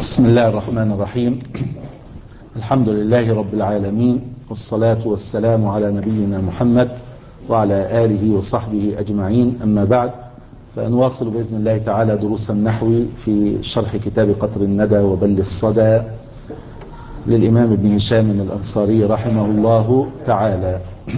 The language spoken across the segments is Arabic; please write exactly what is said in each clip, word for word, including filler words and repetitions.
بسم الله الرحمن الرحيم. الحمد لله رب العالمين، والصلاة والسلام على نبينا محمد وعلى آله وصحبه أجمعين. أما بعد، فنواصل بإذن الله تعالى دروس النحو في شرح كتاب قطر الندى وبل الصدى للإمام ابن هشام الأنصاري رحمه الله تعالى،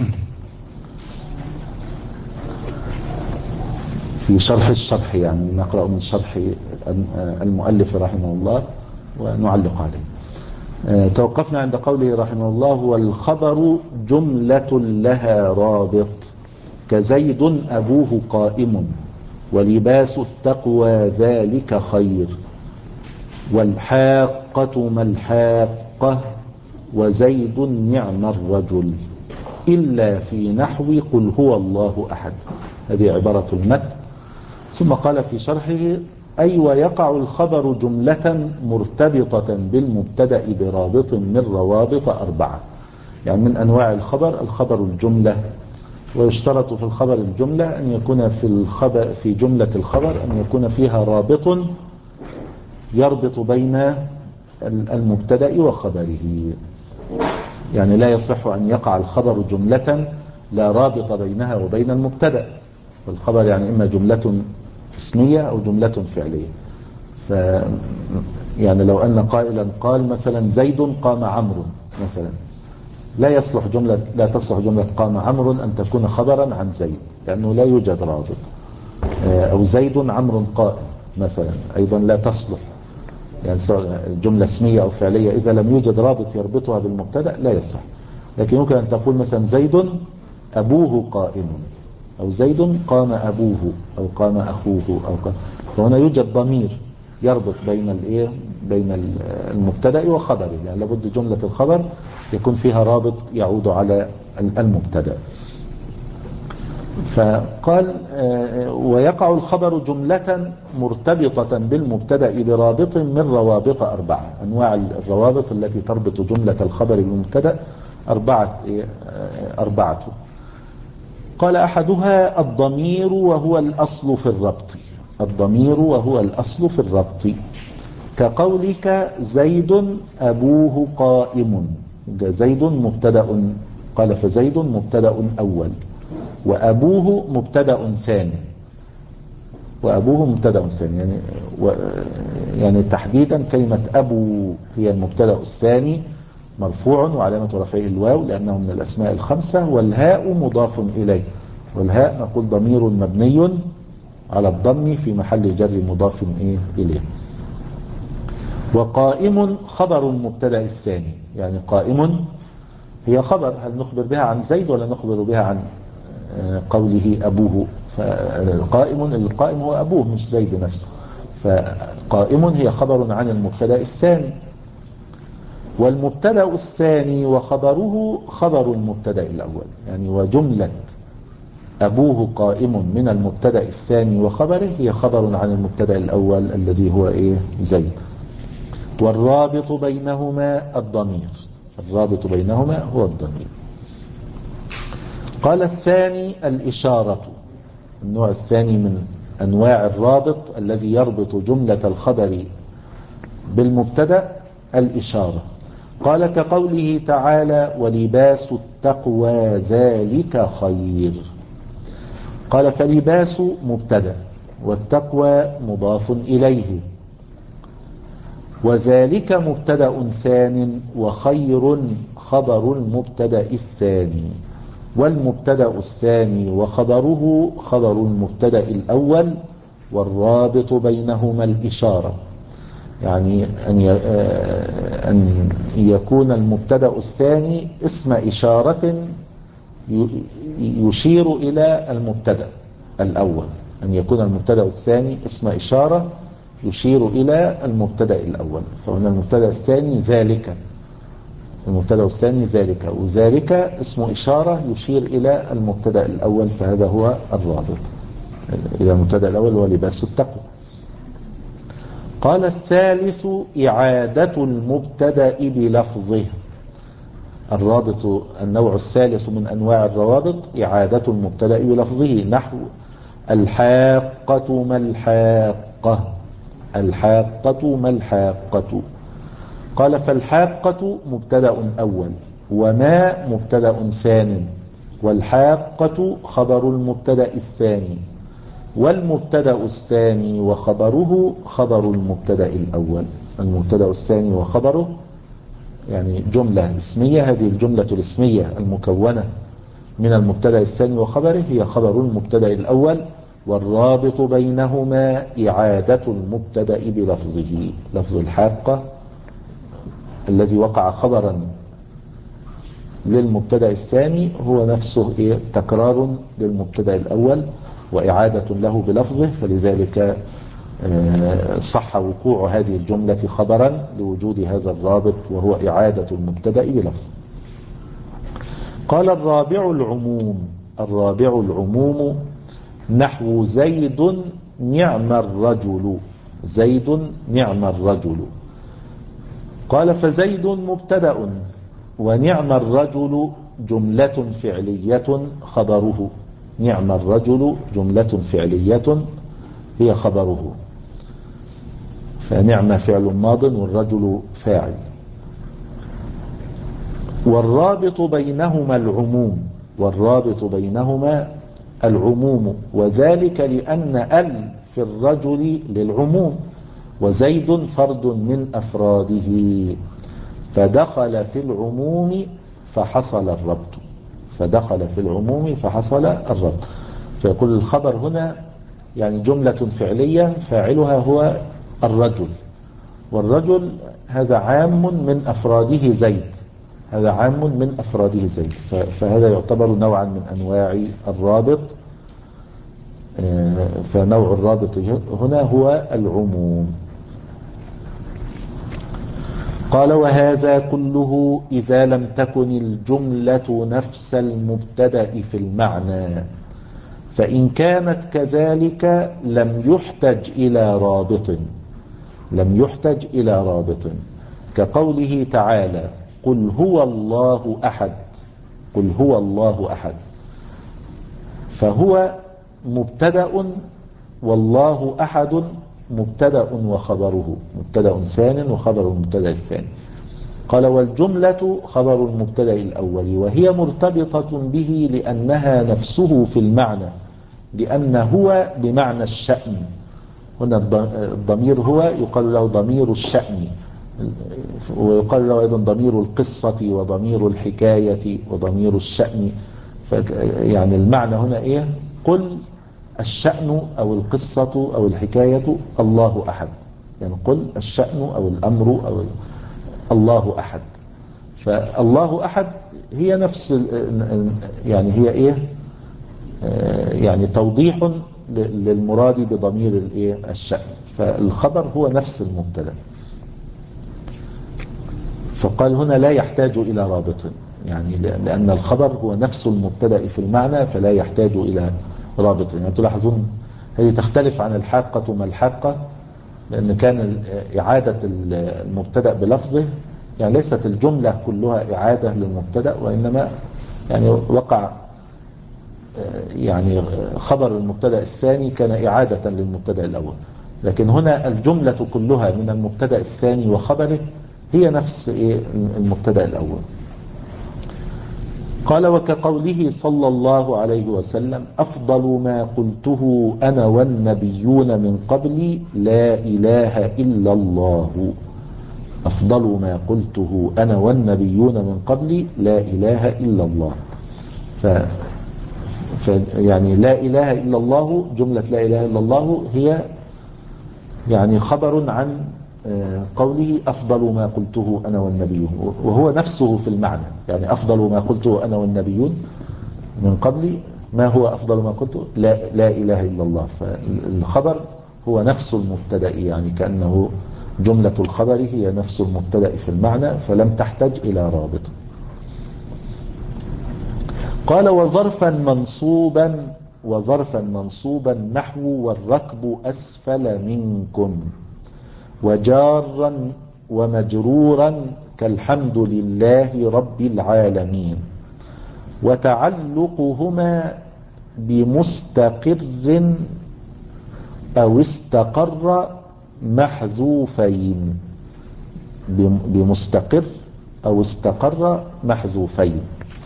في شرح الشرح، يعني نقرأ من شرح المؤلف رحمه الله ونعلق عليه. توقفنا عند قوله رحمه الله: والخبر جملة لها رابط، كزيد أبوه قائم، ولباس التقوى ذلك خير، والحاقة ما الحاقة، وزيد نعم الرجل، إلا في نحو قل هو الله أحد. هذه عبارة المتن. ثم قال في شرحه: أي ويقع الخبر جملة مرتبطة بالمبتدأ برابط من روابط أربعة. يعني من أنواع الخبر الخبر الجملة، ويشترط في الخبر الجملة أن يكون في الخبر في جملة الخبر أن يكون فيها رابط يربط بين المبتدأ وخبره. يعني لا يصح أن يقع الخبر جملة لا رابط بينها وبين المبتدأ. فالخبر يعني إما جملة اسمية أو جملة فعلية. ف يعني لو أن قائلا قال مثلا زيد قام عمرو مثلا، لا يصلح جملة لا تصلح جملة قام عمرو أن تكون خبرا عن زيد، لأنه لا يوجد رابط. أو زيد عمرو قائم مثلا، أيضا لا تصلح، يعني سواء جملة اسمية أو فعلية إذا لم يوجد رابط يربطها بالمبتدأ لا يصح. لكن يمكن أن تقول مثلا زيد أبوه قائم، أو زيد قام أبوه، أو قام أخوه، أو قام. فهنا يوجد ضمير يربط بين الايه بين المبتدأ وخبره، يعني لابد جملة الخبر يكون فيها رابط يعود على المبتدأ. فقال: ويقع الخبر جملة مرتبطة بالمبتدأ برابط من روابط أربعة. أنواع الروابط التي تربط جملة الخبر بالمبتدأ أربعة أربعة قال: أحدها الضمير وهو الأصل في الربط. الضمير وهو الأصل في الربط، كقولك زيد أبوه قائم. زيد مبتدأ، قال فزيد مبتدأ أول، وأبوه مبتدأ ثاني. وأبوه مبتدأ ثاني يعني و يعني تحديدا كلمة أبو هي المبتدأ الثاني مرفوع وعلامة رفعه الواو لأنه من الأسماء الخمسة، والهاء مضاف إليه، والهاء نقول ضمير مبني على الضم في محل جر مضاف إليه. وقائم خبر المبتدأ الثاني، يعني قائم هي خبر، هل نخبر بها عن زيد ولا نخبر بها عن قوله أبوه؟ فالقائم القائم هو أبوه مش زيد نفسه، فقائم هي خبر عن المبتدأ الثاني. والمبتدأ الثاني وخبره خبر المبتدأ الأول، يعني وجملة أبوه قائم من المبتدأ الثاني وخبره هي خبر عن المبتدأ الأول الذي هو إيه؟ زيد. والرابط بينهما الضمير، الرابط بينهما هو الضمير. قال: الثاني الإشارة. النوع الثاني من أنواع الرابط الذي يربط جملة الخبر بالمبتدأ الإشارة. قال: كقوله تعالى: ولباس التقوى ذلك خير. قال: فلباس مبتدأ، والتقوى مضاف إليه، وذلك مبتدأ ثان، وخير خبر المبتدأ الثاني. والمبتدأ الثاني وخبره خبر المبتدأ الأول، والرابط بينهما الإشارة، يعني أن يكون المبتدأ الثاني اسم إشارة يشير إلى المبتدأ الأول، أن يكون المبتدأ الثاني اسم إشارة يشير إلى المبتدأ الأول. فهنا المبتدأ الثاني ذلك، المبتدأ الثاني ذلك، وذلك اسم إشارة يشير إلى المبتدأ الأول، فهذا هو الرابط إلى المبتدأ الأول ولباس التقوى. قال: الثالث إعادة المبتدأ بلفظه. الرابط النوع الثالث من أنواع الروابط إعادة المبتدأ بلفظه، نحو الحاقة ما الحاقة. الحاقة ما الحاقة؟ قال فالحاقة مبتدأ أول، وما مبتدأ ثان، والحاقة خبر المبتدأ الثاني، والمبتدأ الثاني وخبره خبر المبتدأ الأول. المبتدأ الثاني وخبره يعني جملة اسمية، هذه الجملة الاسمية المكونة من المبتدأ الثاني وخبره هي خبر المبتدأ الأول، والرابط بينهما إعادة المبتدأ بلفظه. لفظ الحاقة الذي وقع خبرا للمبتدأ الثاني هو نفسه إيه؟ تكرار للمبتدأ الأول وإعادة له بلفظه، فلذلك صح وقوع هذه الجملة خبرا لوجود هذا الرابط وهو إعادة المبتدأ بلفظه. قال الرابع العموم. الرابع العموم نحو زيد نعم الرجل. زيد نعم الرجل. قال فزيد مبتدأ ونعم الرجل جملة فعلية خبره. نعم الرجل جملة فعلية هي خبره، فنعم فعل ماض والرجل فاعل. والرابط بينهما العموم. والرابط بينهما العموم، وذلك لأن ال في الرجل للعموم، وزيد فرد من أفراده، فدخل في العموم فحصل الربط. فدخل في العموم فحصل الربط. فيقول الخبر هنا يعني جملة فعلية فاعلها هو الرجل، والرجل هذا عام من أفراده زيد، هذا عام من أفراده زيد، فهذا يعتبر نوعا من أنواع الرابط. فنوع الرابط هنا هو العموم. قال وهذا كله إذا لم تكن الجملة نفس المبتدأ في المعنى، فإن كانت كذلك لم يحتج إلى رابط. لم يحتج إلى رابط، كقوله تعالى قل هو الله أحد. قل هو الله أحد، فهو مبتدأ والله أحد مبتدأ وخبره، مبتدأ ثان وخبر المبتدأ الثاني. قال والجملة خبر المبتدأ الأول، وهي مرتبطة به لأنها نفسه في المعنى، لأن هو بمعنى الشأن. هنا الضمير هو يقال له ضمير الشأن، ويقال له أيضا ضمير القصة وضمير الحكاية وضمير الشأن. يعني المعنى هنا إيه؟ قل الشأن أو القصة أو الحكاية الله أحد، يعني قل الشأن أو الأمر أو الله أحد. فالله أحد هي نفس يعني هي إيه؟ يعني توضيح للمراد بضمير الإيه؟ الشأن. فالخبر هو نفس المبتدأ، فقال هنا لا يحتاج إلى رابط، يعني لأن الخبر هو نفس المبتدأ في المعنى فلا يحتاج إلى رابط. يعني تلاحظون هذه تختلف عن الحاقة ما الحاقة، لأن كان إعادة المبتدأ بلفظه يعني ليست الجملة كلها إعادة للمبتدأ، وإنما يعني وقع يعني خبر المبتدأ الثاني كان إعادة للمبتدأ الأول، لكن هنا الجملة كلها من المبتدأ الثاني وخبره هي نفس المبتدأ الأول. قال وكقوله صلى الله عليه وسلم أفضل ما قلته أنا والنبيون من قبلي لا إله إلا الله. أفضل ما قلته أنا والنبيون من قبلي لا إله إلا الله. ف يعني لا إله إلا الله، جملة لا إله إلا الله هي يعني خبر عن قوله أفضل ما قلته أنا والنبيون، وهو نفسه في المعنى. يعني أفضل ما قلته أنا والنبيون من قبلي، ما هو أفضل ما قلته؟ لا, لا إله إلا الله. فالخبر هو نفس المبتدأ، يعني كأنه جملة الخبر هي نفس المبتدأ في المعنى فلم تحتج إلى رابط. قال وظرفا منصوبا وظرفا منصوبا نحو والركب أسفل منكم، وجارا ومجرورا كالحمد لله رب العالمين، وتعلقهما بمستقر أو استقر محذوفين، بمستقر أو استقر محذوفين.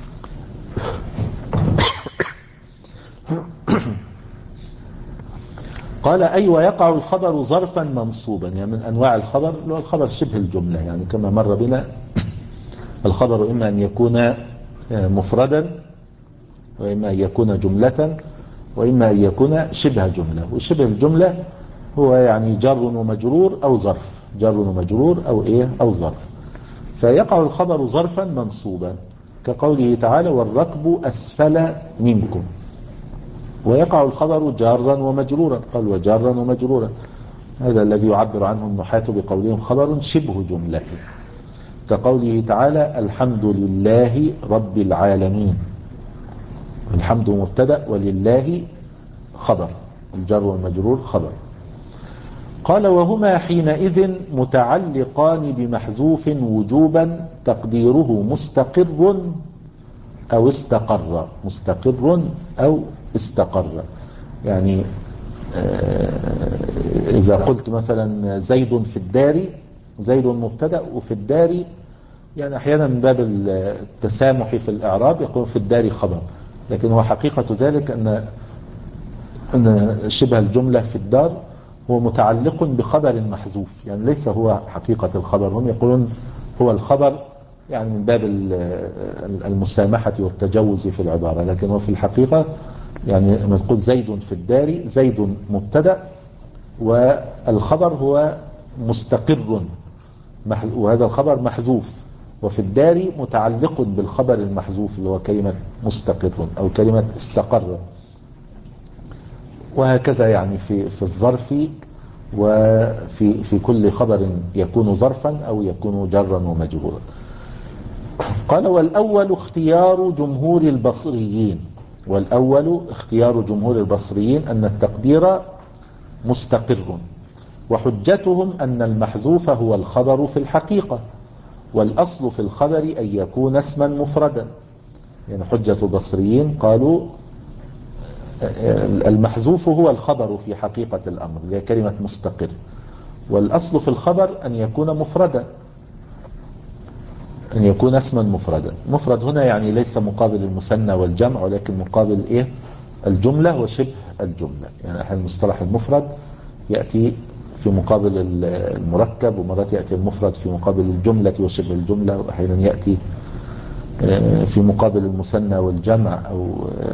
قال أي ويقع الخبر ظرفا منصوبا، يعني من أنواع الخبر اللي هو الخبر شبه الجملة، يعني كما مر بنا الخبر إما أن يكون مفردا وإما أن يكون جملة وإما أن يكون شبه جملة. وشبه الجملة هو يعني جر ومجرور أو ظرف، جر ومجرور أو إيه أو ظرف. فيقع الخبر ظرفا منصوبا كقوله تعالى والركب أسفل منكم، ويقع الخبر جارا ومجرورا، قال وجارا ومجرورا، هذا الذي يعبر عنه النحاة بقولهم خبر شبه جملة، كقوله تعالى الحمد لله رب العالمين، الحمد مبتدأ ولله خبر، الجر والمجرور خبر. قال وهما حينئذ متعلقان بمحذوف وجوبا تقديره مستقر أو استقر، مستقر أو استقر. يعني إذا قلت مثلا زيد في الدار، زيد مبتدأ وفي الدار، يعني أحيانا من باب التسامح في الإعراب يقول في الدار خبر، لكن هو حقيقة ذلك أن أن شبه الجملة في الدار هو متعلق بخبر محذوف، يعني ليس هو حقيقة الخبر. هم يقولون هو الخبر يعني من باب المسامحة والتجوز في العبارة، لكن هو في الحقيقة يعني لما تقول زيد في الدار، زيد مبتدأ والخبر هو مستقر، وهذا الخبر محذوف، وفي الدار متعلق بالخبر المحذوف اللي هو كلمة مستقر أو كلمة استقر. وهكذا يعني في في الظرف وفي في كل خبر يكون ظرفا أو يكون جرا ومجرورا. قال والأول اختيار جمهور البصريين، والأول اختيار جمهور البصريين أن التقدير مستقر، وحجتهم أن المحذوف هو الخبر في الحقيقة، والأصل في الخبر أن يكون اسما مفردا. يعني حجة البصريين قالوا المحذوف هو الخبر في حقيقة الأمر، هي كلمة مستقر، والأصل في الخبر أن يكون مفردا، أن يكون اسما مفردا. مفرد هنا يعني ليس مقابل المثنى والجمع، ولكن مقابل إيه الجملة وشبه الجملة. يعني أحيانا المصطلح المفرد يأتي في مقابل المركب، ومرات يأتي المفرد في مقابل الجملة وشبه الجملة، وأحيانا يأتي في مقابل المثنى والجمع، أو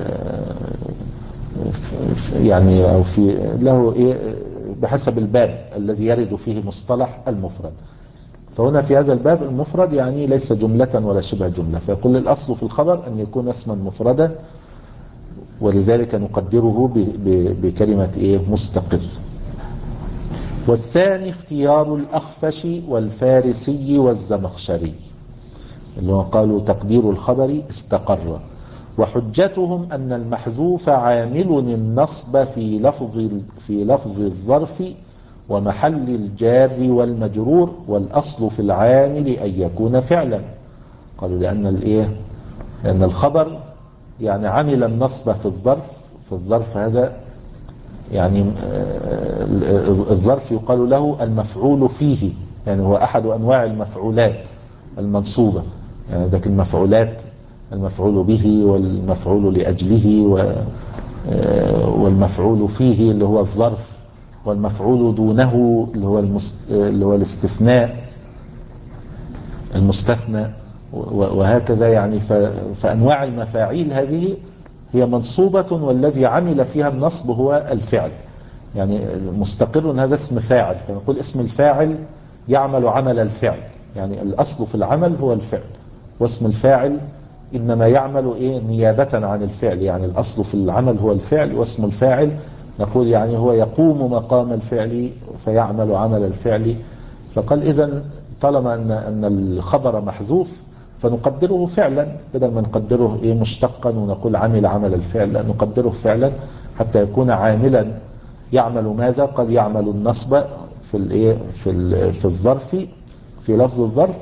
يعني أو في له إيه بحسب الباب الذي يرد فيه مصطلح المفرد. فهنا في هذا الباب المفرد يعني ليس جملة ولا شبه جملة، فيقول الأصل في الخبر أن يكون اسما مفردا، ولذلك نقدره بكلمة إيه مستقر. والثاني اختيار الأخفش والفارسي والزمخشري، اللي هو قالوا تقدير الخبر استقر، وحجتهم أن المحذوف عامل النصب في لفظ في لفظ الظرف ومحل الجار والمجرور، والأصل في العامل أن يكون فعلا. قالوا لأن الإيه لأن الخبر يعني عمل النصب في الظرف، في الظرف هذا يعني الظرف يقال له المفعول فيه، يعني هو أحد أنواع المفعولات المنصوبة، يعني ذاك المفعولات المفعول به والمفعول لأجله والمفعول فيه اللي هو الظرف، والمفعول دونه اللي هو اللي هو الاستثناء المستثنى، وهكذا. يعني فأنواع المفاعيل هذه هي منصوبة، والذي عمل فيها النصب هو الفعل. يعني مستقر هذا اسم فاعل، فنقول اسم الفاعل يعمل عمل الفعل، يعني الأصل في العمل هو الفعل، واسم الفاعل إنما يعمل إيه نيابة عن الفعل. يعني الأصل في العمل هو الفعل، واسم الفاعل نقول يعني هو يقوم مقام الفعل فيعمل عمل الفعل. فقال إذن طالما أن أن الخبر محذوف فنقدره فعلا، بدل ما نقدره إيه مشتقا ونقول عمل عمل الفعل، لا نقدره فعلا حتى يكون عاملا. يعمل ماذا؟ قد يعمل النصب في الايه في في الظرف، في لفظ الظرف،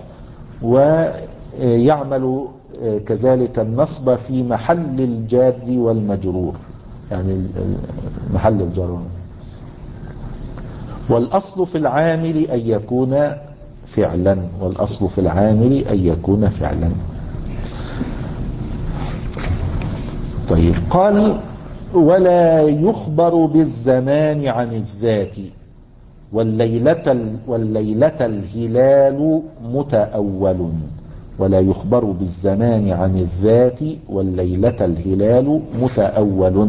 ويعمل كذلك النصب في محل الجار والمجرور، يعني محل الجر. والأصل في العامل أن يكون فعلا والأصل في العامل أن يكون فعلا. طيب قال ولا يخبر بالزمان عن الذات والليلة, والليلة الهلال متأول. ولا يخبر بالزمان عن الذات والليلة الهلال متأول.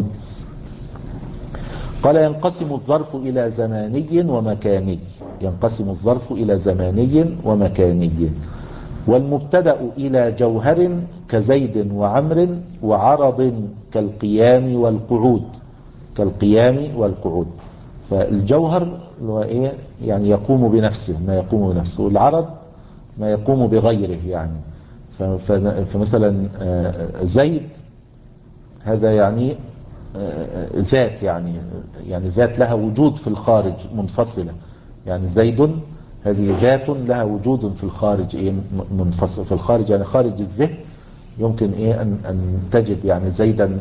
قال ينقسم الظرف إلى زماني ومكاني. ينقسم الظرف إلى زماني ومكاني. والمبتدأ إلى جوهر كزيد وعمر وعرض كالقيام والقعود. كالقيام والقعود. فالجوهر هو إيه؟ يعني يقوم بنفسه، ما يقوم بنفسه. والعرض ما يقوم بغيره يعني. فمثلا زيد هذا يعني ذات، يعني يعني ذات لها وجود في الخارج منفصلة. يعني زيد هذه ذات لها وجود في الخارج إيه منفصل في الخارج، يعني خارج الذهن يمكن إيه أن, أن تجد يعني زيدا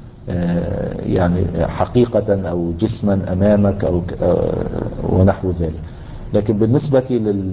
يعني حقيقة أو جسما أمامك أو ونحو ذلك. لكن بالنسبة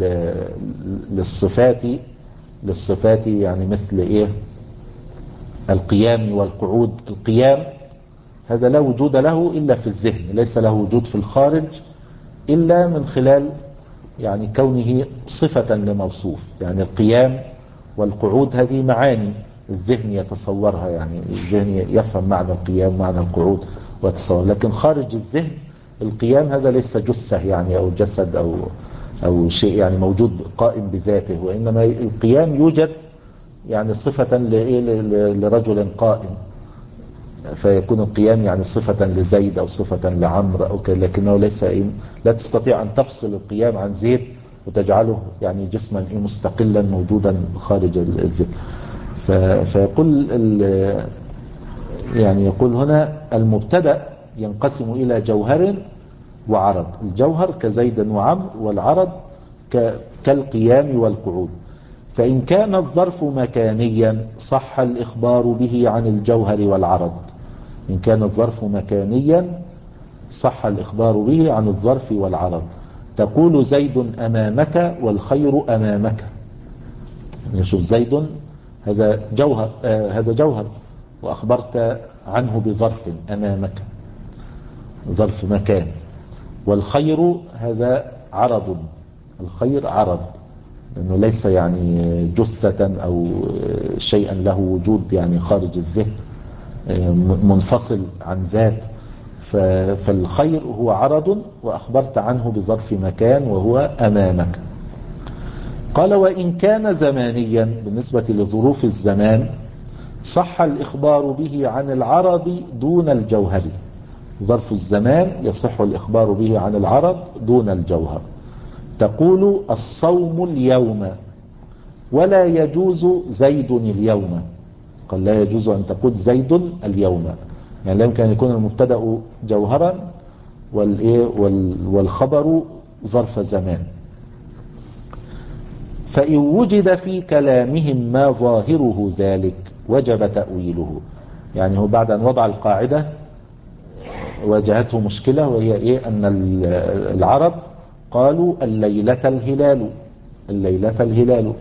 للصفات للصفات يعني مثل إيه القيام والقعود. القيام هذا لا وجود له إلا في الذهن، ليس له وجود في الخارج إلا من خلال يعني كونه صفة لموصوف. يعني القيام والقعود هذه معاني الذهن يتصورها، يعني الذهن يفهم معنى القيام معنى القعود ويتصور. لكن خارج الذهن القيام هذا ليس جثة يعني أو جسد أو أو شيء يعني موجود قائم بذاته، وإنما القيام يوجد يعني صفة لرجل قائم، فيكون القيام يعني صفة لزيد أو صفة لعمر أو كذا. لكنه ليس لا تستطيع أن تفصل القيام عن زيد وتجعله يعني جسما مستقلا موجودا خارج الذهن. فيقول يعني يقول هنا المبتدأ ينقسم إلى جوهر وعرض. الجوهر كزيد وعمر، والعرض كالقيام والقعود. فإن كان الظرف مكانيا صح الإخبار به عن الجوهر والعرض. إن كان الظرف مكانيا صح الإخبار به عن الظرف والعرض. تقول زيد أمامك والخير أمامك. نشوف زيد هذا جوهر آه هذا جوهر وأخبرت عنه بظرف أمامك، ظرف مكان. والخير هذا عرض. الخير عرض لأنه ليس يعني جثة أو شيئا له وجود يعني خارج الذهن منفصل عن ذات. فالخير هو عرض وأخبرت عنه بظرف مكان وهو أمامك. قال وإن كان زمانيا بالنسبة لظروف الزمان صح الإخبار به عن العرض دون الجوهر. ظرف الزمان يصح الإخبار به عن العرض دون الجوهر. تقول الصوم اليوم ولا يجوز زيد اليوم. قال لا يجوز أن تقول زيد اليوم، يعني لا يمكن أن يكون المبتدأ جوهرا والخبر ظرف زمان. فإن وجد في كلامهم ما ظاهره ذلك وجب تأويله. يعني هو بعد أن وضع القاعدة واجهته مشكلة، وهي إيه أن العرب قالوا الليلة الهلال. الليلة الهلال،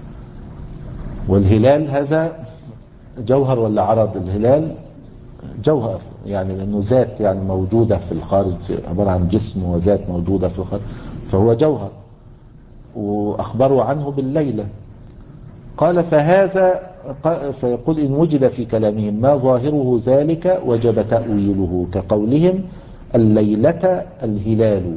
والهلال هذا جوهر ولا عرض؟ الهلال جوهر يعني لأنه ذات يعني موجودة في الخارج، عبارة عن جسم وذات موجودة في الخارج، فهو جوهر. وأخبروا عنه بالليلة. قال فهذا فيقول إن وجد في كلامهم ما ظاهره ذلك وجب تأويله كقولهم الليلة الهلال.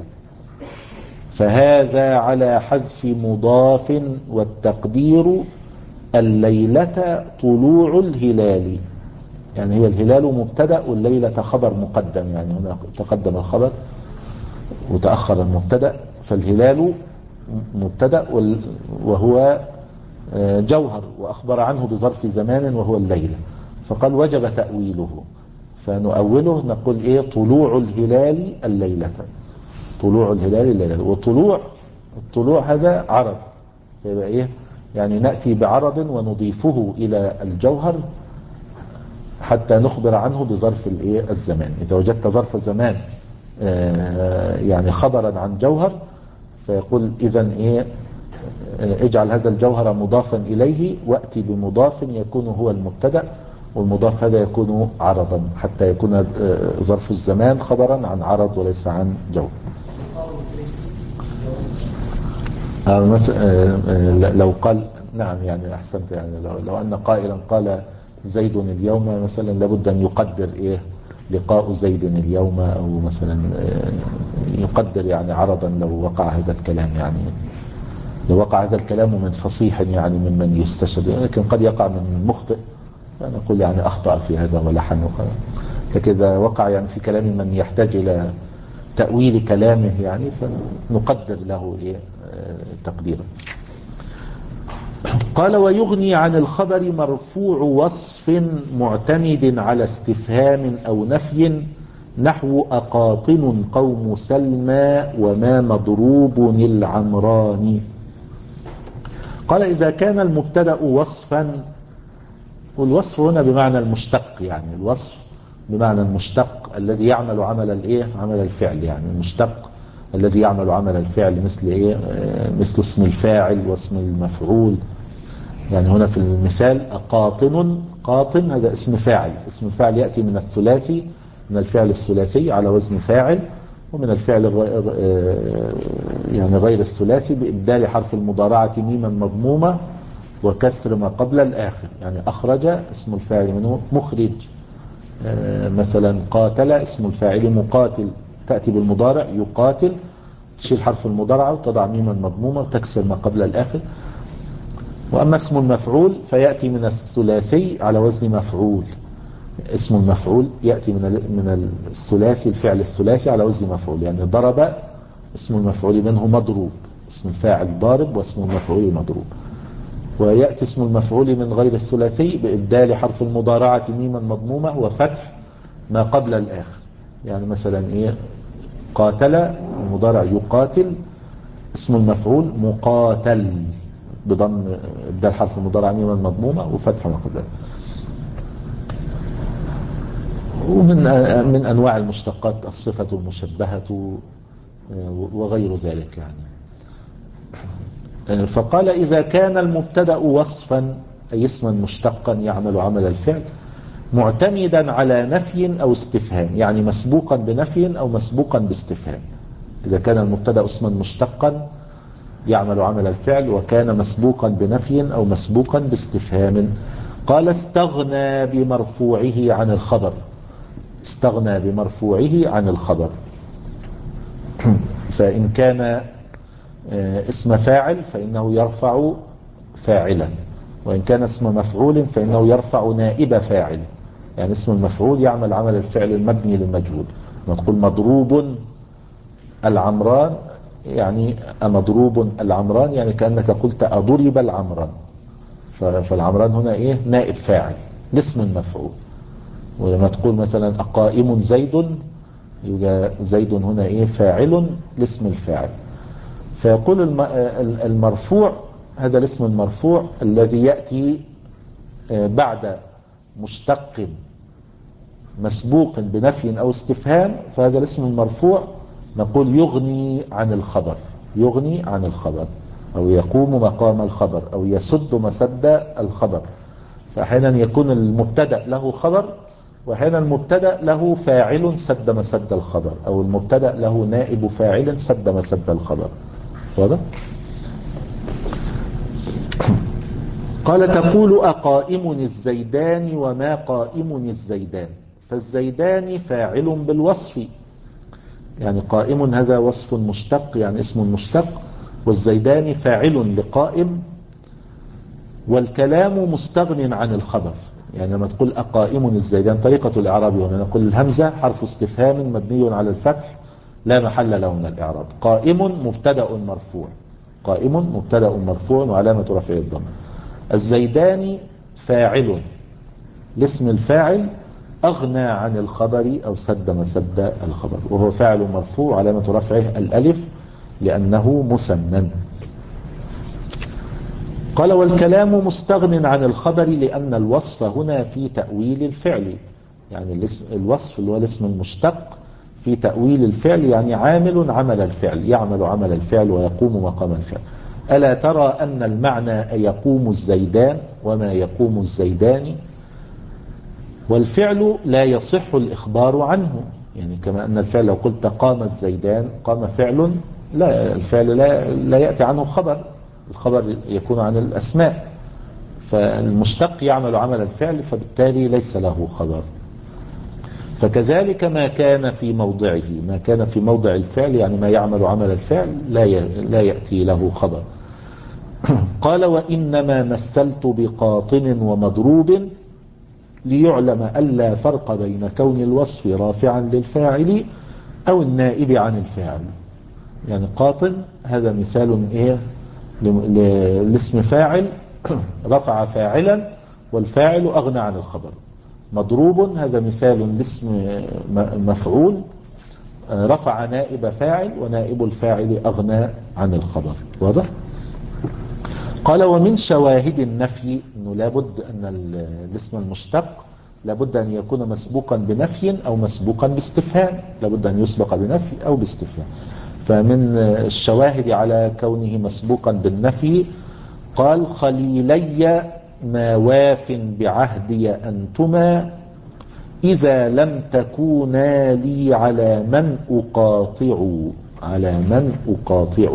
فهذا على حذف مضاف والتقدير الليلة طلوع الهلال. يعني هي الهلال مبتدأ والليلة خبر مقدم، يعني هنا تقدم الخبر وتأخر المبتدأ. فالهلال مبتدأ وهو جوهر وأخبر عنه بظرف زمان وهو الليلة. فقال وجب تأويله، فنؤوله نقول إيه طلوع الهلال الليلة. طلوع الهلال الليلة. وطلوع الطلوع هذا عرض، فيبقى إيه يعني نأتي بعرض ونضيفه إلى الجوهر حتى نخبر عنه بظرف الإيه الزمان. إذا وجدت ظرف زمان يعني خبرا عن جوهر، فيقول إذن إيه اجعل هذا الجوهر مضافا إليه وأتي بمضاف يكون هو المبتدأ، والمضاف هذا يكون عرضا حتى يكون ظرف الزمان خبرا عن عرض وليس عن جوهر. لو قال نعم يعني أحسنت، يعني لو, لو أن قائلا قال زيد اليوم مثلا لابد أن يقدر إيه لقاء زيد اليوم، أو مثلا يقدر يعني عرضا لو وقع هذا الكلام، يعني لو وقع هذا الكلام من فصيح يعني ممن يستشهد، لكن قد يقع من مخطئ فنقول يعني أخطأ في هذا ولحن، لكن إذا وقع يعني في كلام من يحتاج إلى تأويل كلامه يعني فنقدر له إيه تقديرا. قال ويغني عن الخبر مرفوع وصف معتمد على استفهام أو نفي نحو أقاطن قوم سلمى وما مضروب العمران. قال إذا كان المبتدأ وصفا، والوصف هنا بمعنى المشتق، يعني الوصف بمعنى المشتق الذي يعمل عمل الايه عمل الفعل، يعني المشتق الذي يعمل عمل الفعل مثل ايه مثل اسم الفاعل واسم المفعول. يعني هنا في المثال أقاطن، قاطن هذا اسم فاعل، اسم الفاعل يأتي من الثلاثي، من الفعل الثلاثي على وزن فاعل، ومن الفعل يعني غير الثلاثي بإبدال حرف المضارعة ميما مضمومة وكسر ما قبل الآخر. يعني أخرج اسم الفاعل منه مخرج، مثلا قاتل اسم الفاعل مقاتل، تأتي بالمضارع يقاتل، تشيل حرف المضارعة وتضع ميما مضمومة وتكسر ما قبل الآخر. وأما اسم المفعول فيأتي من الثلاثي على وزن مفعول، اسم المفعول يأتي من من الثلاثي الفعل الثلاثي على وزن مفعول، يعني ضرب اسم المفعول منه مضروب، اسم الفاعل ضارب واسم المفعول مضروب. ويأتي اسم المفعول من غير الثلاثي بإبدال حرف المضارعة ميما مضمومة وفتح ما قبل الآخر. يعني مثلا إيه قاتل المضارع يقاتل، اسم المفعول مقاتل بضم إبدال حرف المضارعة ميما مضمومة وفتح ما قبل الآخر. ومن من أنواع المشتقات الصفة المشبهة وغير ذلك يعني. فقال إذا كان المبتدأ وصفا أي اسما مشتقا يعمل عمل الفعل معتمدا على نفي أو استفهام، يعني مسبوقا بنفي أو مسبوقا باستفهام. إذا كان المبتدأ اسما مشتقا يعمل عمل الفعل وكان مسبوقا بنفي أو مسبوقا باستفهام. قال استغنى بمرفوعه عن الخبر، استغنى بمرفوعه عن الخبر. فإن كان اسم فاعل فإنه يرفع فاعلا، وإن كان اسم مفعول فإنه يرفع نائب فاعل. يعني اسم المفعول يعمل عمل الفعل المبني للمجهول. لما تقول مضروب العمران يعني مضروب العمران يعني كأنك قلت أضرب العمران، فالعمران هنا إيه نائب فاعل لاسم المفعول. ولما تقول مثلا أقائم زيد يبقى زيد هنا إيه فاعل لاسم الفاعل. فيقول المرفوع هذا الاسم المرفوع الذي يأتي بعد مشتق مسبوق بنفي أو استفهام، فهذا الاسم المرفوع نقول يغني عن الخبر، يغني عن الخبر أو يقوم مقام الخبر أو يسد مسد الخبر. فأحيانا يكون المبتدأ له خبر، وأحيانا المبتدأ له فاعل سد مسد الخبر، أو المبتدأ له نائب فاعل سد مسد الخبر. واضح؟ قال تقول أقائم الزيدان وما قائم الزيدان. فالزيدان فاعل بالوصف، يعني قائم هذا وصف مشتق يعني اسم مشتق، والزيدان فاعل لقائم، والكلام مستغن عن الخبر. يعني لما تقول أقائم الزيدان طريقة الإعراب هنا نقول الهمزة حرف استفهام مبني على الفتح لا محل له من الإعراب. قائم مبتدأ مرفوع، قائم مبتدأ مرفوع وعلامة رفعه الضمة. الزيدان فاعل لاسم الفاعل أغنى عن الخبر أو سد مسد الخبر، وهو فاعل مرفوع علامة رفعه الألف لأنه مثنى. قال والكلام مستغن عن الخبر لأن الوصف هنا في تأويل الفعل، يعني الوصف اللي هو الاسم المشتق في تأويل الفعل، يعني عامل عمل الفعل، يعمل عمل الفعل ويقوم مقام الفعل. ألا ترى أن المعنى يقوم الزيدان وما يقوم الزيدان، والفعل لا يصح الإخبار عنه، يعني كما أن الفعل لو قلت قام الزيدان قام فعل، لا الفعل لا, لا يأتي عنه خبر، الخبر يكون عن الأسماء، فالمشتق يعمل عمل الفعل فبالتالي ليس له خبر. فكذلك ما كان في موضعه، ما كان في موضع الفعل يعني ما يعمل عمل الفعل لا لا يأتي له خبر. قال وإنما مثلت بقاطن ومضروب ليعلم ألا فرق بين كون الوصف رافعا للفاعل أو النائب عن الفاعل. يعني قاطن هذا مثال إيه لاسم فاعل رفع فاعلا والفاعل أغنى عن الخبر. مضروب هذا مثال لاسم مفعول رفع نائب فاعل ونائب الفاعل أغنى عن الخبر. واضح؟ قال ومن شواهد النفي أنه لابد أن الاسم المشتق لابد أن يكون مسبوقا بنفي أو مسبوقا باستفهام، لابد أن يسبق بنفي أو باستفهام. فمن الشواهد على كونه مسبوقا بالنفي قال خليلي ما واف بعهدي أنتما إذا لم تكونا لي على من أقاطع، على من أقاطع.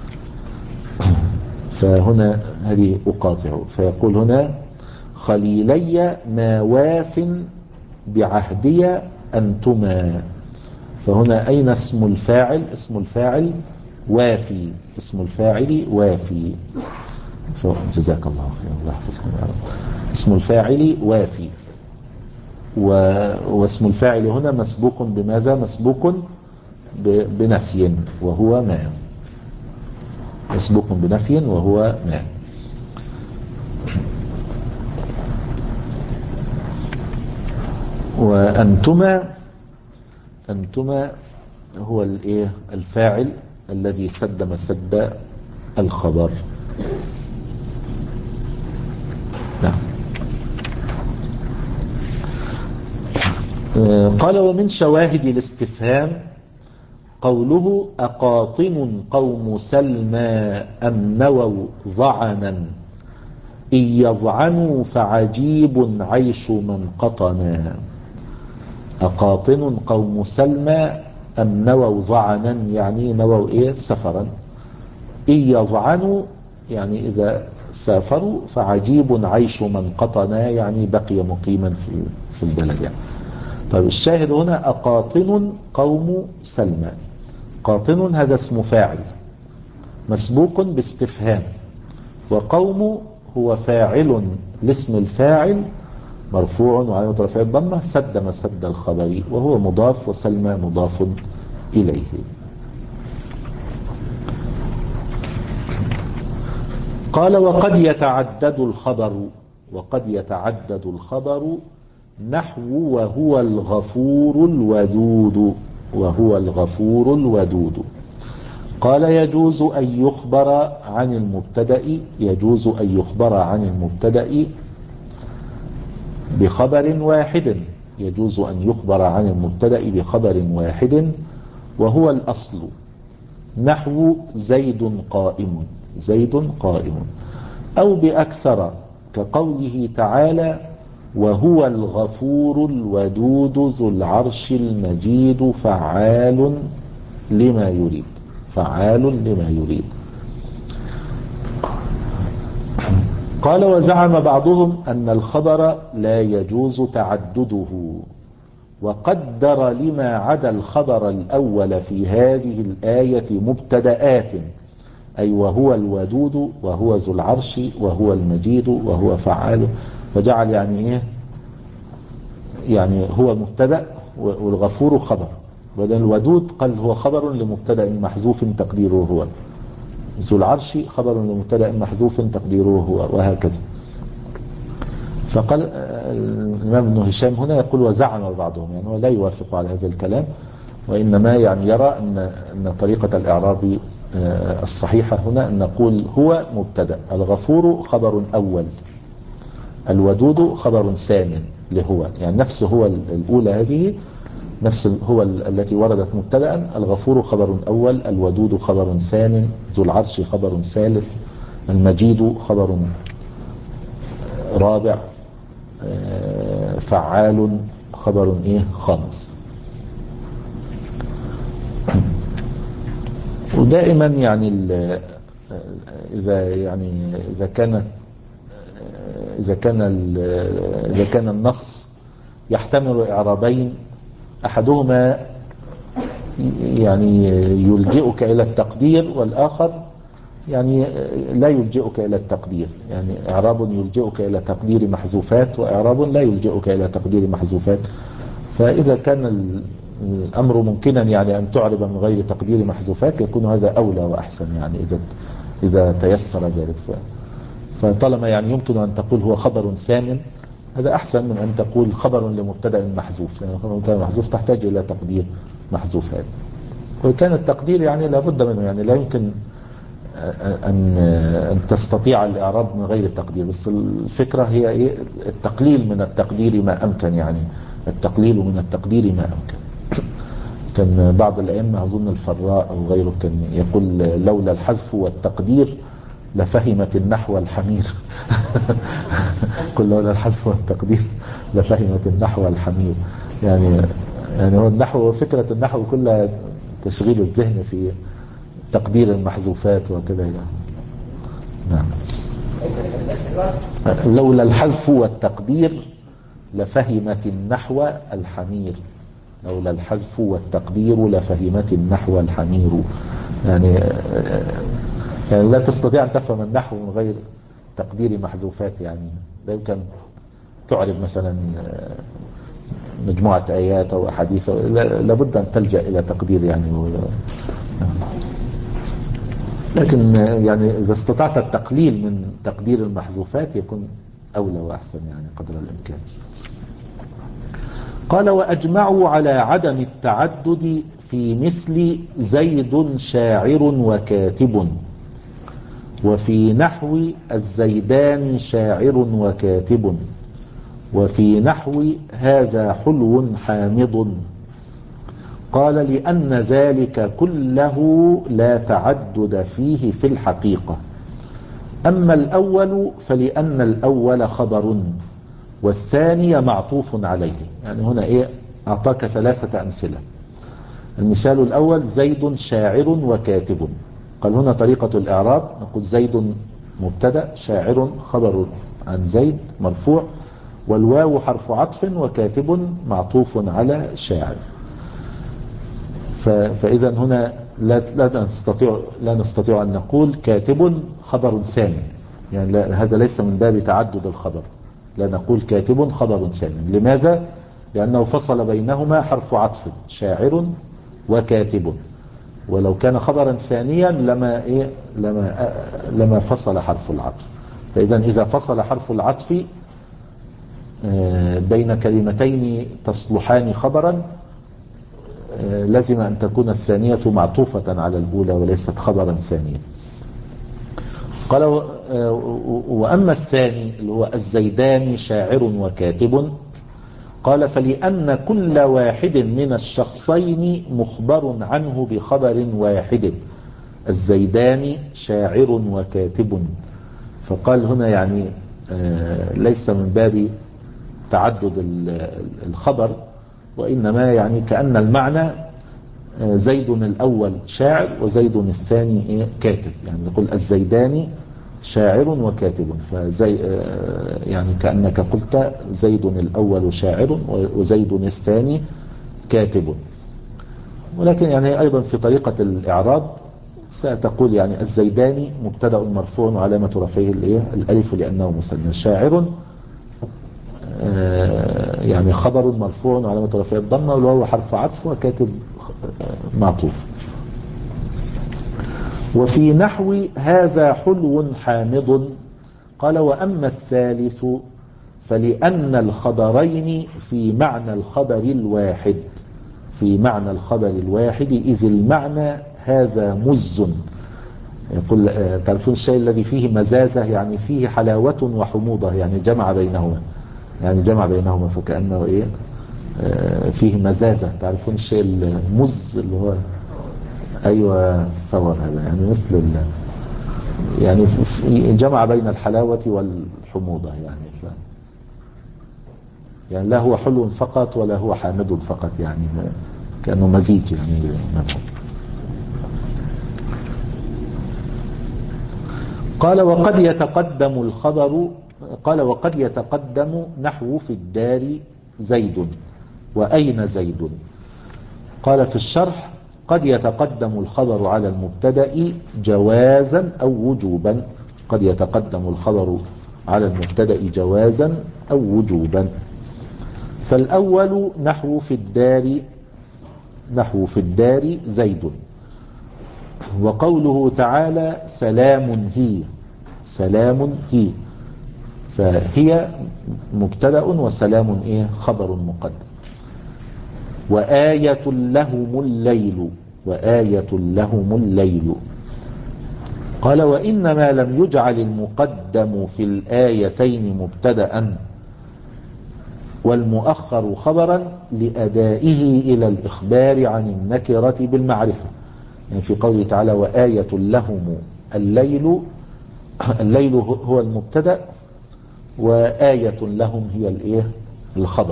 فهنا هذه أقاطع، فيقول هنا خليلي ما واف بعهدي أنتما، فهنا أين اسم الفاعل؟ اسم الفاعل وافي، اسم الفاعل وافي. جزاك الله خير، الله يحفظكم يا رب. اسم الفاعل وافي، و... واسم الفاعل هنا مسبوق بماذا؟ مسبوق ب... بنفي وهو ما، مسبوق بنفي وهو ما. وأنتما، أنتما هو الايه الفاعل الذي سد مسد الخبر. نعم. قال ومن شواهد الاستفهام قوله أقاطن قوم سلمى أم نووا ظعنا إن يظعنوا فعجيب عيش من قطنا. أقاطن قوم سلمى أم نووا ظعنا يعني نووا إيه سفرا، إن يظعنوا يعني إذا سافروا، فعجيب عيش من قطنا يعني بقي مقيما في في البلد يعني. طيب الشاهد هنا أقاطن قوم سلمى، قاطن هذا اسم فاعل مسبوق باستفهام، وقوم هو فاعل لاسم الفاعل مرفوع وعلامة رفعه الضمة سد مسد الخبر، وهو مضاف وسلمى مضاف إليه. قال وقد يتعدد الخبر، وقد يتعدد الخبر نحو وهو الغفور الودود، وهو الغفور الودود. قال يجوز أن يخبر عن المبتدأ، يجوز أن يخبر عن المبتدأ بخبر واحد، يجوز أن يخبر عن المبتدأ بخبر واحد وهو الأصل، نحو زيد قائم، زيد قائم، أو بأكثر كقوله تعالى وهو الغفور الودود ذو العرش المجيد فعال لما يريد، فعال لما يريد. قال وزعم بعضهم أن الخبر لا يجوز تعدده، وقدر لما عدا الخبر الأول في هذه الآية مبتدآت، أي وهو الودود وهو ذو العرش وهو المجيد وهو فعال، فجعل يعني إيه يعني هو مبتدأ والغفور خبر، بدل الودود قال هو خبر لمبتدأ محذوف تقديره هو، ذو العرش خبر لمبتدأ محذوف تقديره هو، وهكذا. فقال الإمام ابن هشام هنا يقول وزعم بعضهم، يعني هو لا يوافق على هذا الكلام، وإنما يعني يرى أن أن طريقة الإعراب الصحيحة هنا أن نقول هو مبتدأ، الغفور خبر أول، الودود خبر ثاني لهو، يعني نفس هو الأولى هذه نفس هو التي وردت مبتدأ. الغفور خبر أول، الودود خبر ثان، ذو العرش خبر ثالث، المجيد خبر رابع، فعال خبر ايه خامس. ودائما يعني اذا يعني اذا كانت اذا كان اذا كان النص يحتمل اعرابين، احدهما يعني يلجئك الى التقدير والاخر يعني لا يلجئك إلى التقدير. يعني إعراب يلجئك إلى تقدير محذوفات، وإعراب لا يلجئك إلى تقدير محذوفات. فإذا كان الأمر ممكنا يعني أن تعرب من غير تقدير محذوفات يكون هذا أولى وأحسن، يعني إذا إذا تيسر ذلك. فطالما يعني يمكن أن تقول هو خبر ثان، هذا أحسن من أن تقول خبر لمبتدأ محذوف، لأن خبر لمبتدأ محذوف تحتاج إلى تقدير محذوفات. وكان التقدير يعني لابد منه، يعني لا يمكن أن أن تستطيع الإعراب من غير التقدير، بس الفكرة هي إيه؟ التقليل من التقدير ما أمكن، يعني التقليل من التقدير ما أمكن. كان بعض الأئمة أظن الفراء أو غيره كان يقول لولا الحذف والتقدير لفهمت النحو الحمير. قل لولا الحذف والتقدير لفهمت النحو الحمير. يعني يعني هو النحو، فكرة النحو كلها تشغيل الذهن في تقدير المحذوفات وكذا. نعم. لولا الحذف والتقدير لفهمت النحو الحمير، لولا الحذف والتقدير لفهمت النحو الحمير. يعني يعني لا تستطيع أن تفهم النحو من غير تقدير محذوفات. يعني لا يمكن تعرف مثلا مجموعة آيات أو أحاديث، لابد أن تلجأ إلى تقدير يعني. لكن يعني إذا استطعت التقليل من تقدير المحذوفات يكون أولى وأحسن يعني قدر الإمكان. قال وأجمعوا على عدم التعدد في مثل زيد شاعر وكاتب، وفي نحو الزيدان شاعر وكاتب، وفي نحو هذا حلو حامض. قال لأن ذلك كله لا تعدد فيه في الحقيقة. أما الأول فلأن الأول خبر والثاني معطوف عليه. يعني هنا إيه؟ أعطاك ثلاثة أمثلة. المثال الأول زيد شاعر وكاتب. قال هنا طريقة الإعراب نقول زيد مبتدأ، شاعر خبر عن زيد مرفوع، والواو حرف عطف، وكاتب معطوف على شاعر. فإذا هنا لا لا نستطيع لا نستطيع أن نقول كاتب خبر ثاني، يعني لا، هذا ليس من باب تعدد الخبر. لا نقول كاتب خبر ثاني. لماذا؟ لأنه فصل بينهما حرف عطف، شاعر وكاتب، ولو كان خبرا ثانيا لما إيه لما لما فصل حرف العطف. فإذا إذا فصل حرف العطف بين كلمتين تصلحان خبرا لازم أن تكون الثانية معطوفة على الأولى وليست خبرا ثانيا. قال وأما الثاني اللي هو الزيدان شاعر وكاتب، قال فلأن كل واحد من الشخصين مخبر عنه بخبر واحد، الزيدان شاعر وكاتب. فقال هنا يعني ليس من باب تعدد الخبر، وإنما يعني كأن المعنى زيد الأول شاعر وزيد الثاني كاتب. يعني يقول الزيدان شاعر وكاتب، فزي يعني كأنك قلت زيد الأول شاعر وزيد الثاني كاتب. ولكن يعني أيضا في طريقة الإعراب ستقول يعني الزيداني مبتدأ مرفوع وعلامة رفعه الألف لأنه مثنى، شاعر يعني خبر مرفوع وعلامة رفعه الضمة، والواو حرف عطف، وكاتب معطوف. وفي نحو هذا حلو حامض، قال وأما الثالث فلأن الخبرين في معنى الخبر الواحد، في معنى الخبر الواحد إذ المعنى هذا مز. يقول تعرفون الشيء الذي فيه مزازة يعني فيه حلاوة وحموضة، يعني جمع بينهما، يعني جمع بينهما فكأنه إيه فيه مزازة. تعرفون الشيء المز اللي هو أيوة صور هذا، يعني مثل ال يعني جمع بين الحلاوة والحموضة يعني ف يعني لا هو حلو فقط ولا هو حامض فقط، يعني كأنه مزيج يعني منهم. قال وقد يتقدم الخبر قال وقد يتقدم نحو في الدار زيد وأين زيد. قال في الشرح قد يتقدم الخبر على المبتدأ جوازا أو وجوبا. قد يتقدم الخبر على المبتدأ جوازا أو وجوبا. فالأول نحو في الدار نحو في الدار زيد، وقوله تعالى سلام هي سلام هي، فهي مبتدأ وسلام إيه خبر مقدم. وآية لهم الليل وآية لهم الليل. قال وإنما لم يجعل المقدم في الآيتين مبتدأ والمؤخر خبرا لأدائه إلى الإخبار عن النكرة بالمعرفة. يعني في قوله تعالى وآية لهم الليل، الليل هو المبتدأ وآية لهم هي الإيه الخبر،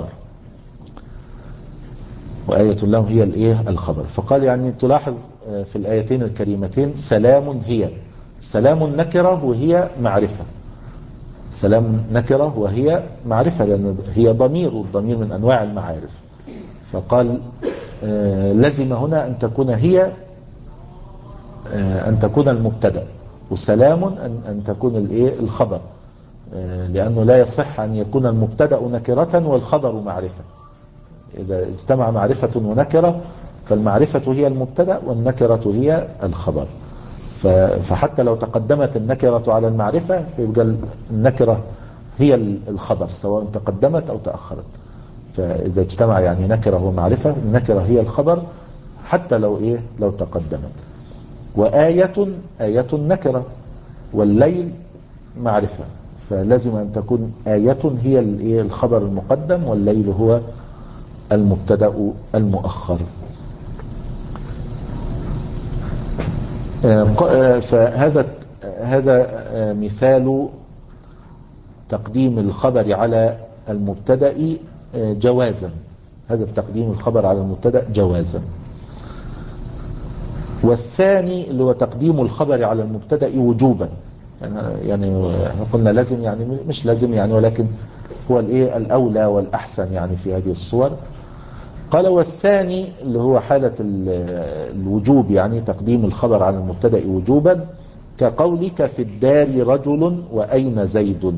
وآية لهم هي الإيه الخبر. فقال يعني تلاحظ في الآيتين الكريمتين سلام هي، سلام نكرة وهي معرفة، سلام نكرة وهي معرفة لأن هي ضمير، والضمير من أنواع المعارف. فقال آه لزم هنا أن تكون هي آه أن تكون المبتدأ، وسلام أن, أن تكون الإيه الخبر، آه لأنه لا يصح أن يكون المبتدأ نكرة والخبر معرفة. إذا اجتمع معرفة ونكرة فالمعرفة هي المبتدأ والنكرة هي الخبر. فحتى لو تقدمت النكرة على المعرفة فيبقى النكرة هي الخبر سواء تقدمت أو تأخرت. فإذا اجتمع يعني نكرة ومعرفة النكرة هي الخبر حتى لو إيه لو تقدمت. وآية آية نكرة والليل معرفة، فلازم أن تكون آية هي الخبر المقدم والليل هو المبتدأ المؤخر. فهذا هذا مثال تقديم الخبر على المبتدأ جوازا، هذا التقديم الخبر على المبتدأ جوازا. والثاني اللي هو تقديم الخبر على المبتدأ وجوبا، يعني يعني قلنا لازم يعني مش لازم يعني ولكن هو الايه الاولى والاحسن يعني في هذه الصور. قال والثاني اللي هو حالة الوجوب يعني تقديم الخبر على المبتدأ وجوبا كقولك في الدار رجل وأين زيد،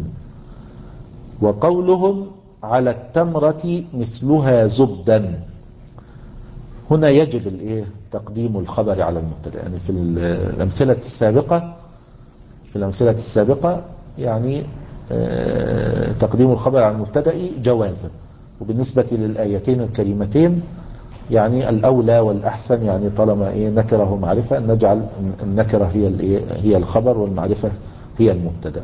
وقولهم على التمرة مثلها زبدا. هنا يجب الايه تقديم الخبر على المبتدأ، يعني في الأمثلة السابقة في الأمثلة السابقة يعني آه تقديم الخبر على المبتدأ جوازا. وبالنسبة للآيتين الكريمتين يعني الأولى والأحسن يعني طالما إيه نكره معرفة أن نجعل النكرة هي هي الخبر والمعرفة هي المبتدأ.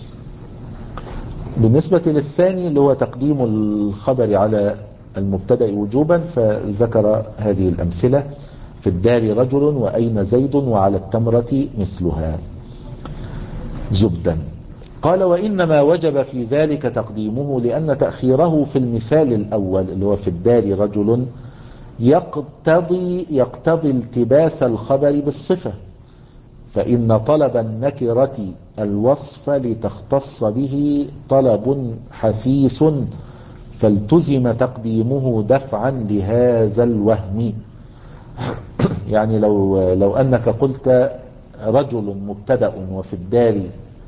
بالنسبة للثاني اللي هو تقديم الخبر على المبتدأ وجوبا فذكر هذه الأمثلة في الدار رجل وأين زيد وعلى التمرة مثلها زبدا. قال وإنما وجب في ذلك تقديمه لأن تأخيره في المثال الأول اللي هو في الدار رجل يقتضي يقتضي التباس الخبر بالصفة، فإن طلب النكرة الوصف لتختص به طلب حثيث فالتزم تقديمه دفعا لهذا الوهم. يعني لو لو أنك قلت رجل مبتدأ وفي الدار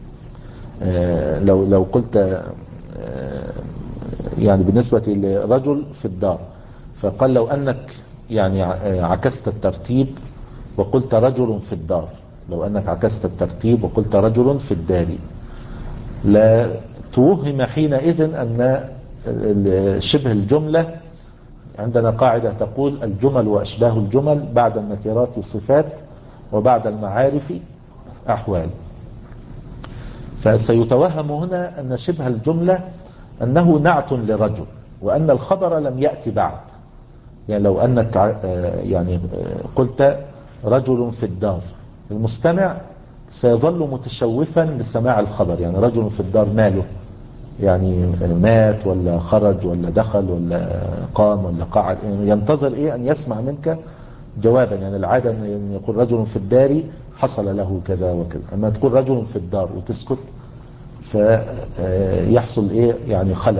لو لو قلت يعني بالنسبة لرجل في الدار، فقال لو أنك يعني عكست الترتيب وقلت رجل في الدار، لو أنك عكست الترتيب وقلت رجل في الدار لا توهم حينئذ أن شبه الجملة، عندنا قاعدة تقول الجمل وأشباه الجمل بعد النكرات صفات وبعد المعارف أحوال. فسيتوهم هنا أن شبه الجملة أنه نعت لرجل، وأن الخبر لم يأتي بعد. يعني لو أنك يعني قلت رجل في الدار، المستمع سيظل متشوفا لسماع الخبر. يعني رجل في الدار ماله؟ يعني مات ولا خرج ولا دخل ولا قام ولا قعد؟ يعني ينتظر إيه؟ أن يسمع منك جوابا. يعني العادة أن يقول رجل في الدار حصل له كذا وكذا. أما تقول رجل في الدار وتسكت فيحصل إيه؟ يعني خلل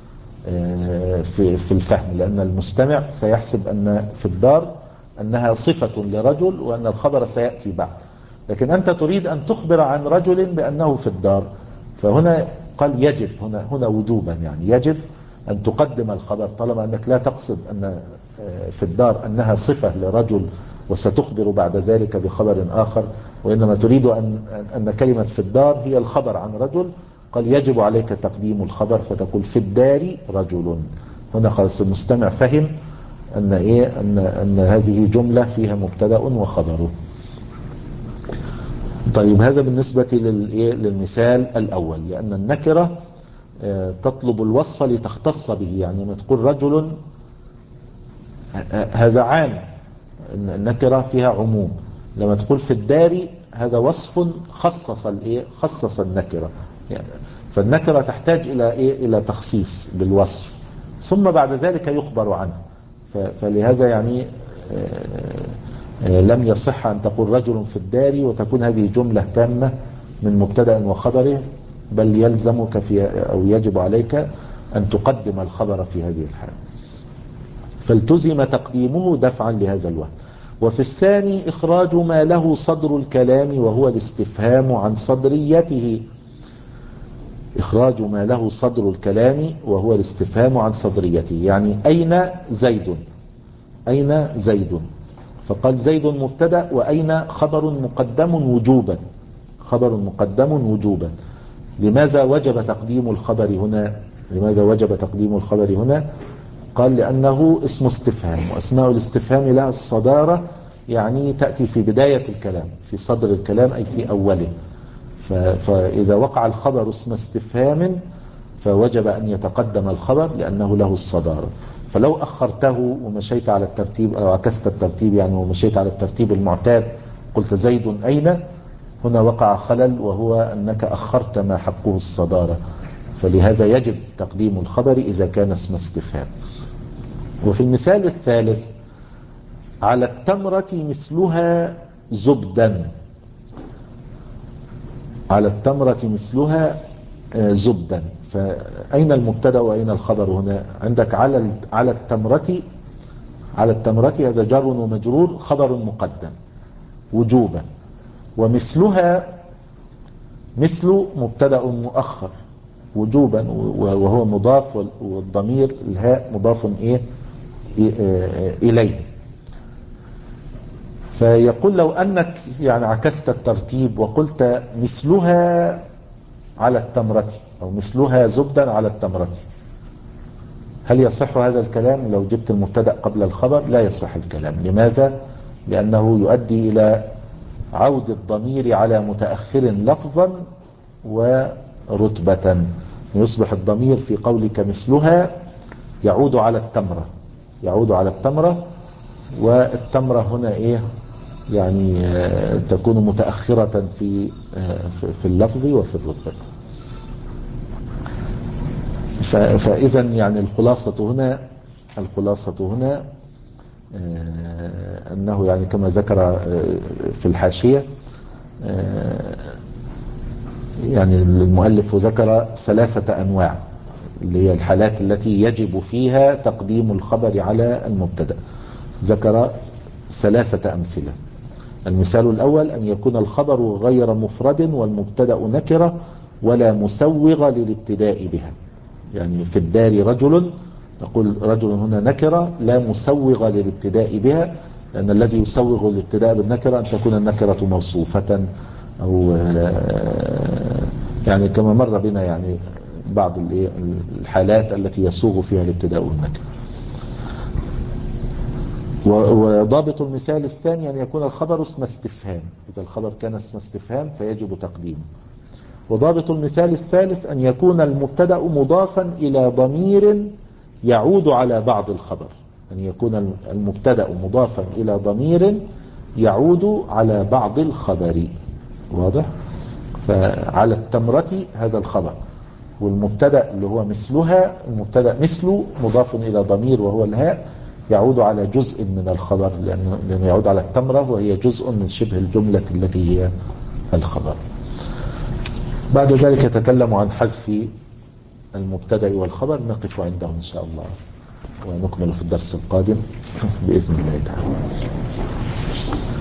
في في الفهم، لأن المستمع سيحسب أن في الدار أنها صفة لرجل وأن الخبر سيأتي بعد. لكن أنت تريد أن تخبر عن رجل بأنه في الدار، فهنا قال يجب، هنا هنا وجوبا، يعني يجب أن تقدم الخبر طالما أنك لا تقصد أن في الدار أنها صفة لرجل وستخبر بعد ذلك بخبر آخر، وإنما تريد أن أن كلمة في الدار هي الخبر عن رجل. قال يجب عليك تقديم الخبر فتقول في الدار رجل. هنا خلاص المستمع فهم أن إيه أن أن هذه جملة فيها مبتدأ وخبره. طيب هذا بالنسبة للمثال الأول، لأن النكرة تطلب الوصف لتختص به. يعني ما تقول رجل هذا عام، النكرة فيها عموم. لما تقول في الدار هذا وصف خصص الايه خصص النكرة. يعني فالنكرة تحتاج إلى إيه؟ إلى تخصيص بالوصف، ثم بعد ذلك يخبر عنه. فلهذا يعني لم يصح أن تقول رجل في الدار وتكون هذه جملة تامة من مبتدأ وخبره، بل يلزمك في أو يجب عليك أن تقدم الخبر في هذه الحالة. فالتزم تقديمه دفعا لهذا الوهم. وفي الثاني إخراج ما له صدر الكلام وهو الاستفهام عن صدريته. إخراج ما له صدر الكلام وهو الاستفهام عن صدريته، يعني أين زيد؟ أين زيد؟ فقال زيد مبتدأ وأين خبر مقدم وجوبا. خبر مقدم وجوبا. لماذا وجب تقديم الخبر هنا؟ لماذا وجب تقديم الخبر هنا؟ قال لأنه اسم استفهام، وأسماء الاستفهام لها الصدارة، يعني تأتي في بداية الكلام، في صدر الكلام أي في أوله. فإذا وقع الخبر اسم استفهام فوجب أن يتقدم الخبر لأنه له الصدارة. فلو أخرته ومشيت على الترتيب أو عكست الترتيب يعني ومشيت على الترتيب المعتاد قلت زيد أين، هنا وقع خلل، وهو أنك أخرت ما حقه الصدارة. فلهذا يجب تقديم الخبر إذا كان اسم استفهام. وفي المثال الثالث على التمرة مثلها زبدا. على التمرة مثلها زبدا، فأين المبتدأ وأين الخبر هنا؟ عندك على على التمرة. على التمرة هذا جار ومجرور، خبر مقدم وجوبا. ومثلها مثل مبتدأ مؤخر وجوبا وهو مضاف، والضمير الهاء مضاف إيه إليه. فيقول لو أنك يعني عكست الترتيب وقلت مثلها على التمرة أو مثلها زبدا على التمرة، هل يصح هذا الكلام لو جبت المبتدأ قبل الخبر؟ لا يصح الكلام. لماذا؟ لأنه يؤدي إلى عود الضمير على متأخر لفظا ورتبة. يصبح الضمير في قولك مثلها يعود على التمرة، يعود على التمرة، والتمرة هنا إيه يعني تكون متأخرة في في اللفظ وفي الرتبة. فإذا يعني الخلاصة هنا الخلاصة هنا أنه يعني كما ذكر في الحاشية يعني المؤلف ذكر ثلاثة أنواع اللي هي الحالات التي يجب فيها تقديم الخبر على المبتدأ. ذكر ثلاثة أمثلة. المثال الأول أن يكون الخبر غير مفرد والمبتدأ نكرة ولا مسوغ للابتداء بها. يعني في الدار رجل، تقول رجل هنا نكرة لا مسوغ للابتداء بها، لأن الذي يسوغ للابتداء بالنكرة أن تكون النكرة موصوفة أو يعني كما مر بنا يعني بعض الحالات التي يسوغ فيها الابتداء والنكرة. وضابط المثال الثاني أن يكون الخبر اسم استفهام، إذا الخبر كان اسم استفهام فيجب تقديمه. وضابط المثال الثالث أن يكون المبتدأ مضافا إلى ضمير يعود على بعض الخبر، أن يعني يكون المبتدأ مضافا إلى ضمير يعود على بعض الخبر. واضح؟ فعلى التمرة هذا الخبر، والمبتدأ اللي هو مثلها، المبتدأ مثله مضاف إلى ضمير وهو الهاء يعود على جزء من الخبر، لأنه, لأنه يعود على التمرة وهي جزء من شبه الجملة التي هي الخبر. بعد ذلك يتكلم عن حذف المبتدأ والخبر، نقف عنده إن شاء الله ونكمل في الدرس القادم بإذن الله تعالى.